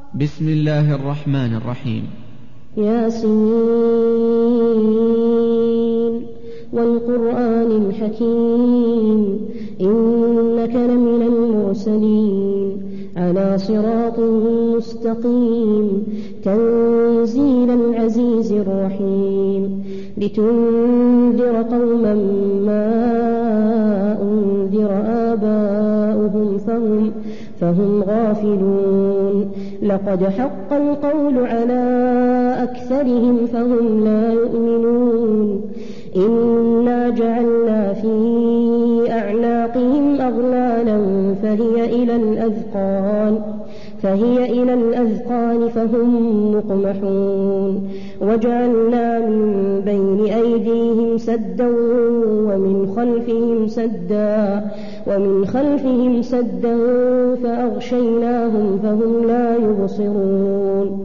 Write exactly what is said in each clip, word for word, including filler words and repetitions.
بسم الله الرحمن الرحيم. ياسين والقرآن الحكيم إنك لمن المرسلين على صراط مستقيم تنزيل العزيز الرحيم لتنذر قوما ما أنذر آباؤهم فهم, فهم غافلون لقد حق القول على أكثرهم فهم لا يؤمنون إنا جعلنا في أعناقهم أغلالا فهي إلى الأذقان فهي إلى الأذقان فهم مقمحون وجعلنا من بين أيديهم سدا ومن خلفهم سدا ومن خلفهم سدا فأغشيناهم فهم لا يبصرون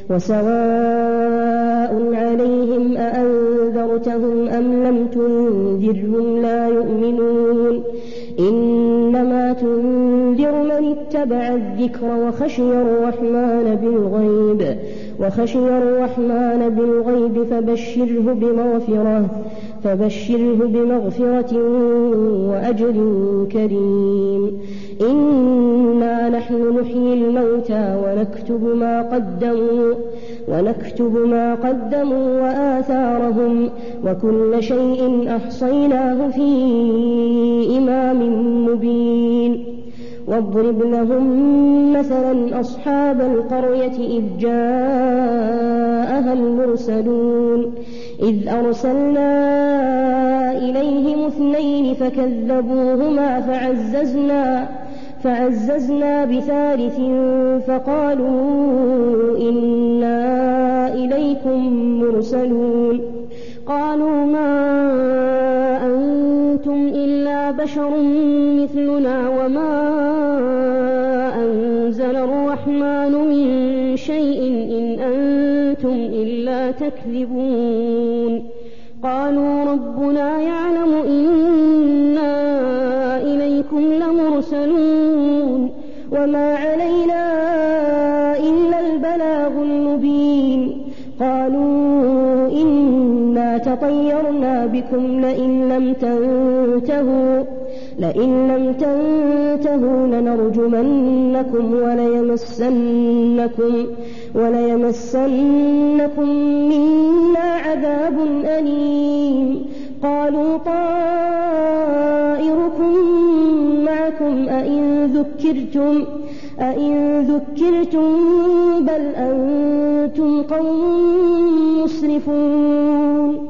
وسواء عليهم أأنذرتهم أم لم تنذرهم لا يؤمنون إنما تنذر من اتبع الذكر وخشي الرحمن بالغيب وخشي الرحمن بالغيب فبشره بمغفرة فبشره بمغفرة وأجر كريم إنا نحن نحيي الموتى ونكتب ما قدموا ونكتب ما قدموا وآثارهم وكل شيء أحصيناه في إمام مبين واضرب لهم مثلا أصحاب القرية إذ جاءها المرسلون إذ أرسلنا إليهم اثنين فكذبوهما فعززنا فعززنا بثالث فقالوا إنا إليكم مرسلون قالوا ما أنتم إلا بشر مثلنا وما أنزل الرحمن من شيء إن أنتم إلا تكذبون قالوا ربنا يعلم إنا إليكم لمرسلون وما علينا إلا البلاغ المبين قالوا إنا تطيرنا بكم لئن لم تنتهوا لئن لم تنتهوا لنرجمنكم وليمسنكم وليمسنكم منا عذاب أليم قالوا طائركم معكم أئن ذكرتم أئن ذكرتم بل أنتم قوم مسرفون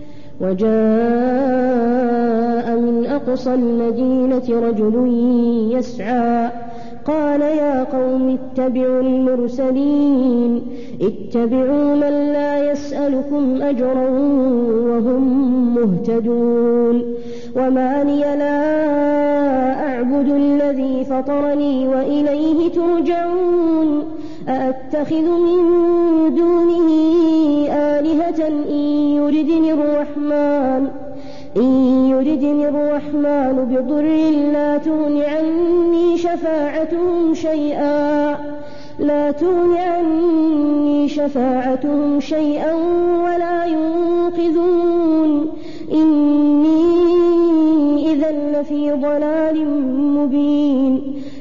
وجاء من أقصى المدينة رجل يسعى قال يا قوم اتبعوا المرسلين اتبعوا من لا يسألكم أجرا وهم مهتدون وما لي لا أعبد الذي فطرني وإليه ترجعون أأتخذ من دونه آلهة إن يردني الرحمن إن يردني الرحمن بضر لا تغن عني شفاعتهم شيئا لا تغن عني شفاعتهم شيئا ولا ينقذون إني إذا لفي ضلال مبين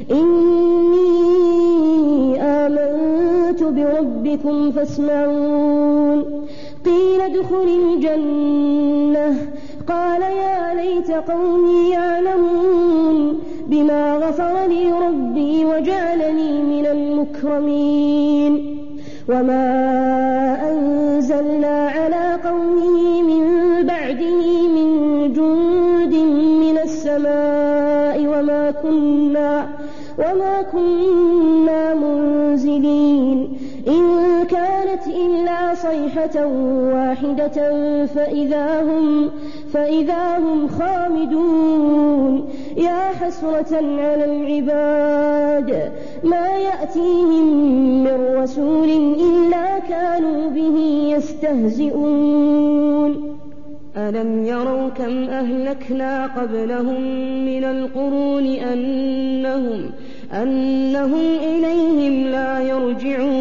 إني آمنت بربكم فاسمعون قيل ادخل الجنة قال يا ليت قومي يعلمون بما غفر لي ربي وجعلني من المكرمين وما أنزلنا على قومه من بعده من جند من السماء وما كنا وما كنا منزلين إن كانت إلا صيحة واحدة فإذا هم فإذا هم خامدون يا حسرة على العباد ما يأتيهم من رسول إلا كانوا به يستهزئون ألم يروا كم أهلكنا قبلهم من القرون أنهم, أنهم إليهم لا يرجعون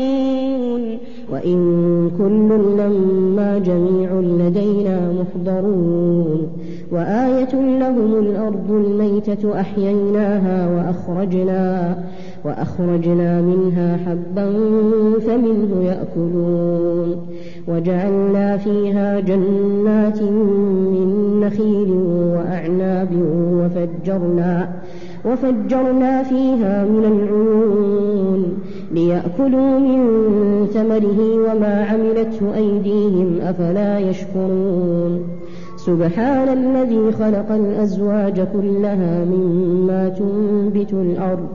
وما جميع لدينا محضرون وآية لهم الأرض الميتة أحييناها وأخرجنا, وأخرجنا منها حبا فمنه يأكلون وجعلنا فيها جنات من نخيل وأعناب وفجرنا, وفجرنا فيها من العيون ليأكلوا من ثمره وما عملته أيديهم أفلا يشكرون سبحان الذي خلق الأزواج كلها مما تنبت الأرض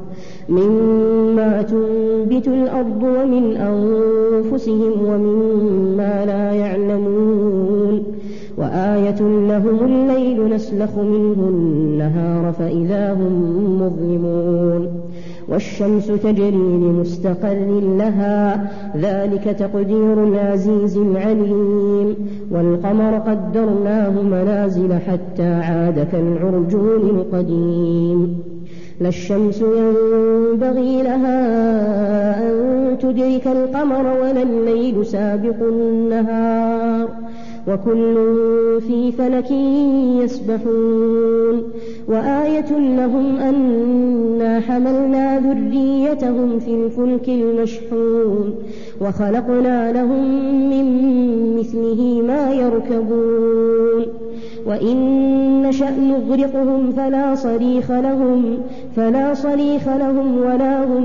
مما تنبت الأرض ومن أنفسهم ومما لا يعلمون وآية لهم الليل نسلخ منه النهار فإذا هم مظلمون والشمس تجري لمستقر لها ذلك تقدير العزيز العليم والقمر قدرناه منازل حتى عاد كالعرجون القديم لا الشمس ينبغي لها أن تدرك القمر ولا الليل سابق النهار وكل في فلك يسبحون وآية لهم أنا حملنا ذريتهم في الفلك المشحون وخلقنا لهم من مثله ما يركبون وإن نشأ نغرقهم فلا صريخ لهم فلا صريخ لهم ولا هم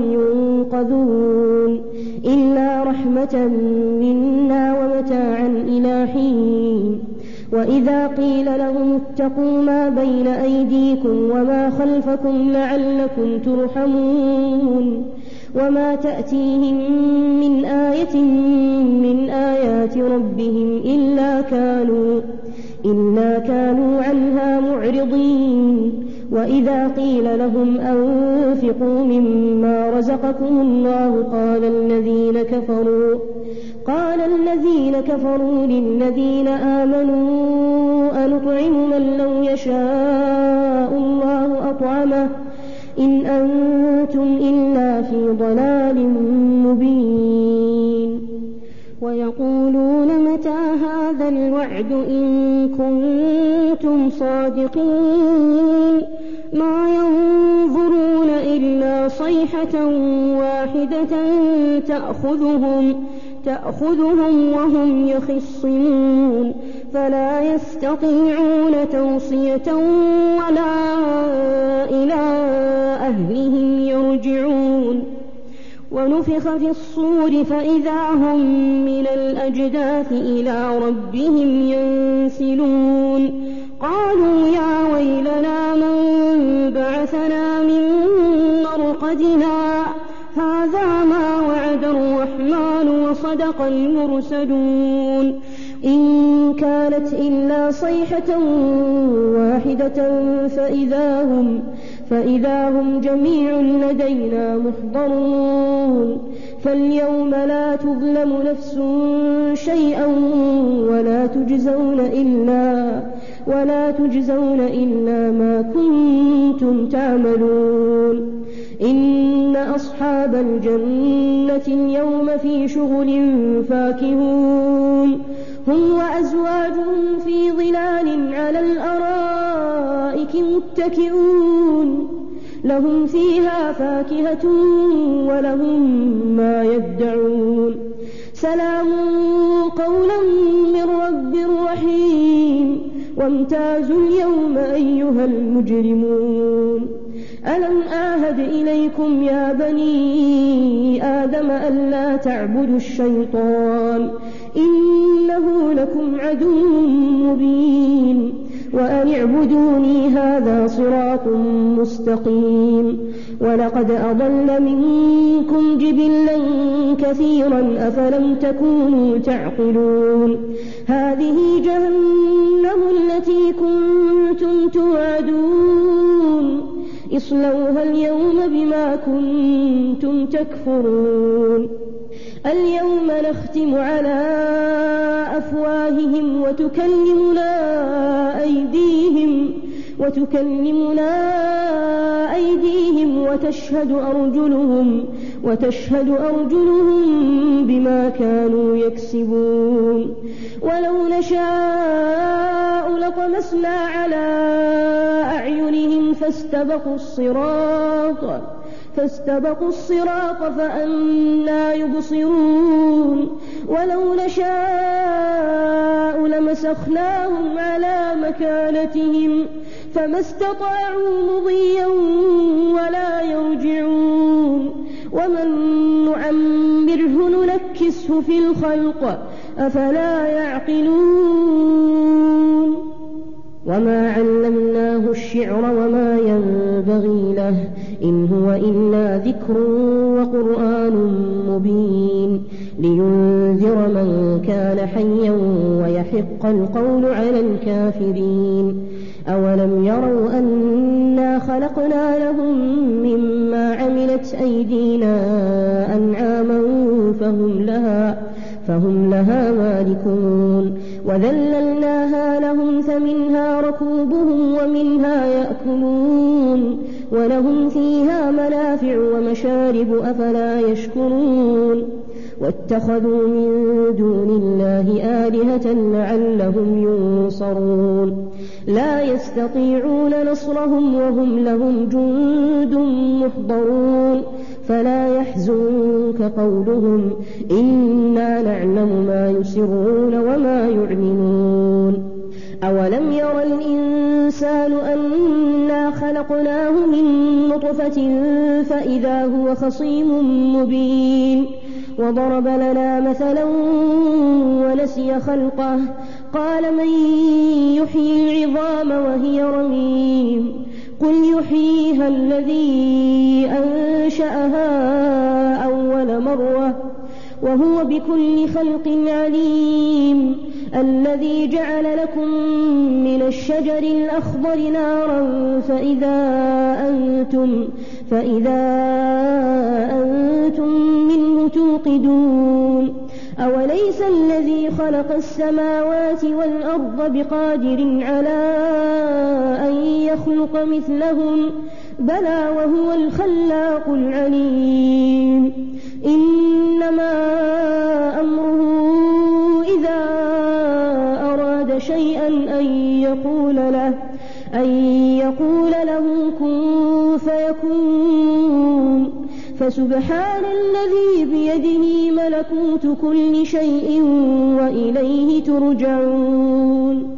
ينقذون إلا رحمة منا ومتاعا إلى حين وإذا قيل لهم اتقوا ما بين أيديكم وما خلفكم لعلكم ترحمون وما تأتيهم من آية من آيات ربهم إلا كانوا إلا كانوا عنها معرضين وإذا قيل لهم أنفقوا مما رزقكم الله قال الذين كفروا قال الذين كفروا للذين آمنوا أنطعم من لو يشاء الله أطعمه إن أنتم إلا في ضلال مبين ويقولون متى هذا الوعد إن كنتم صادقين ما ينظرون إلا صيحة واحدة تأخذهم تأخذهم وهم يخصمون فلا يستطيعون توصية ولا إلى أهلهم يرجعون ونفخ في الصور فإذا هم من الأجداث إلى ربهم ينسلون قالوا يا ويلنا من بعثنا من مرقدنا هذا ما وعد الرحمن وصدق المرسلون إن كانت إلا صيحة واحدة فإذا هم, فإذا هم جميع لدينا محضرون فاليوم لا تظلم نفس شيئا ولا تجزون إلا, ولا تجزون إلا ما كنتم تعملون إن أصحاب الجنة اليوم في شغل فاكهون هم وأزواجهم في ظلال على الأرائك متكئون لهم فيها فاكهة ولهم ما يدعون سلام قولا من رب رحيم وامتازوا اليوم أيها المجرمون ألم آهد إليكم يا بني آدم ألا تعبدوا الشيطان إنه لكم عدو مبين وأن اعبدوني هذا صراط مستقيم ولقد أضل منكم جبلا كثيرا أفلم تكونوا تعقلون هذه جهنم التي كنتم توعدون اصلوها اليوم بما كنتم تكفرون اليوم نختم على أفواههم وتكلمنا أيديهم وتكلمنا أيديهم وتشهد أرجلهم وتشهد أرجلهم بما كانوا يكسبون ولو نشاء لطمسنا على أعينهم فاستبقوا الصراط فاستبقوا الصراط فأنى يبصرون ولو نشاء لمسخناهم على مكانتهم فما استطاعوا مضيا ولا يرجعون ومن نعمره ننكسه في الخلق أفلا يعقلون وما علمناه الشعر وما ينبغي له إن هو إلا ذكر وقرآن مبين لينذر من كان حيا ويحق القول على الكافرين أولم يروا أنا خلقنا لهم مما عملت أيدينا أنعاما فهم لها فهم لها مالكون وذللناها لهم فمنها ركوبهم ومنها يأكلون ولهم فيها منافع ومشارب أفلا يشكرون واتخذوا من دون الله آلهة لعلهم ينصرون لا يستطيعون نصرهم وهم لهم جند محضرون فلا يحزنك قولهم إنا نعلم ما يسرون وما يعلنون أولم ير الإنسان أنا خلقناه من نطفة فإذا هو خصيم مبين وضرب لنا مثلا ونسي خلقه قال من يحيي العظام وهي رميم قل يحييها الذي أنشأها أول مرة وهو بكل خلق عليم الذي جعل لكم من الشجر الأخضر نارا فإذا أنتم, فإذا أنتم منه توقدون أوليس الذي خلق السماوات والأرض بقادر على أن يخلق مثلهم بلى وهو الخلاق العليم إنما أمره إذا أراد شيئا أن يقول له أن يقول له كن فيكون فسبحان الذي بيده ملكوت كل شيء وإليه ترجعون